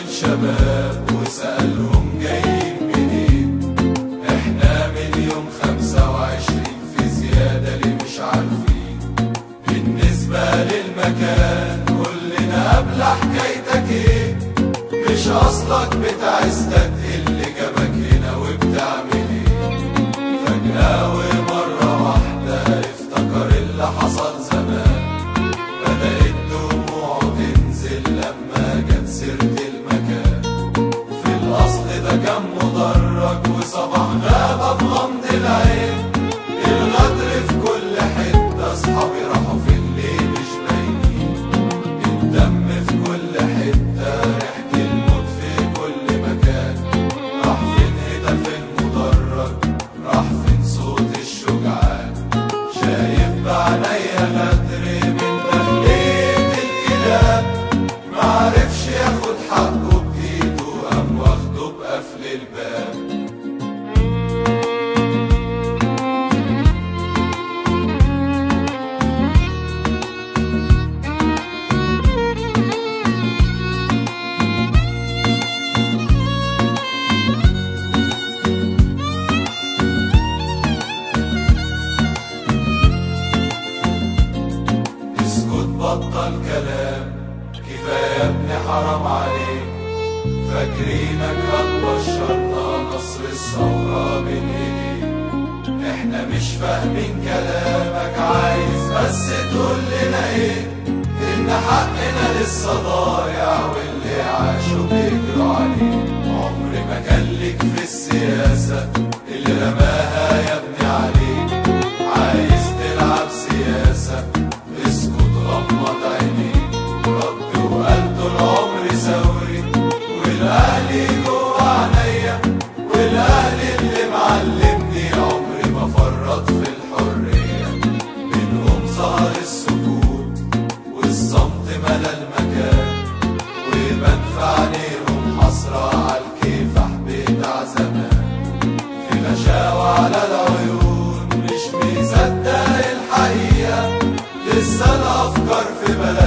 الشباب وسألهم جايين منين. احنا من يوم 25 في زيادة اللي مش عارفين. بالنسبة للمكان قولنا قبل حكايتك ايه، مش اصلك بتاع استاد اللي جابك هنا وبتعمل ايه. فجأة ومرة واحدة افتكر اللي حصل زمان، بدأت دموعه تنزل لما جت سيرة المكان. في الأصل ده كان مدرج وصباح غابة بغمض العين. الغدر في كل حتة، أصحابي راحوا في الليل مش باينين. الدم في كل حتة، ريحة الموت في كل مكان. راح فين هدى في المدرج، راح فين صوت الشجعان. شايف بعينيا غدر من داخلية الكلاب، معرفش ياخد حقه بإيده قام واخده بقفل الباب. بطل كلام، كفاية يا ابني حرام عليك. فاكرينك هتبشرنا نصر الثورة بين ايديك. احنا مش فاهمين كلامك، عايز بس تقول لنا ايه. ان حقنا لسه ضايع واللي عاشوا بيجروا عليه. عمر ما كان ليك في السياسة اللي رماها يا ابني عليك. عايز تلعب سياسة، غمض عينيك. رد وقال طول عمري ثوري، والاهلي جوا عينيا. والاهلي اللي معلمني عمري ما فرط في الحرية. منهم ظهر السكوت والصمت ملا المكان، ويبان في عينيهم حسرة عالكفاح بتاع زمان. في غشاوة على العيون، مش مصدق الحقيقة. لسه الأفكار في بلد